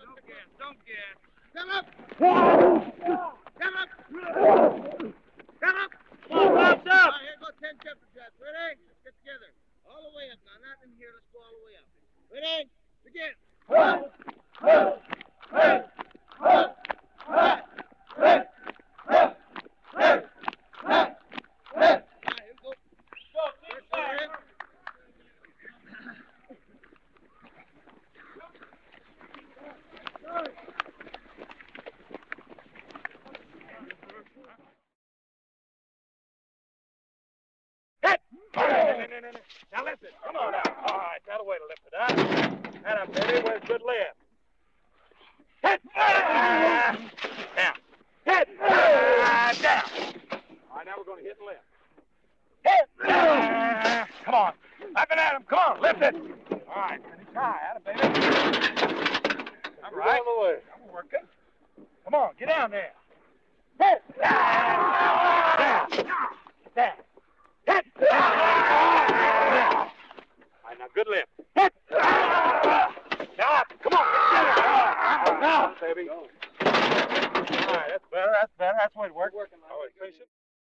Don't gas. Come up! Come up! Come up! Come on, bounce up! All right, here go 10 temper traps. Ready? Let's get together. All the way up now. Not in here. Let's go all the way up. Ready? Begin. Now lift it. Come on now. All right, that'll way to lift it up. And up, baby, with good lift. Hit! Down. Hit! Down. All right, now we're going to hit and lift. Hit! Come on. Up and at him. Come on, lift it. All right, finish high. At him, baby. All right. On the way. I'm working. Come on, get down there. Hit! Down. Down. Hit! All right, now good lift. Hit! Now up. Come on. Now, baby. All right, that's better. That's the way to work. All right, finish it.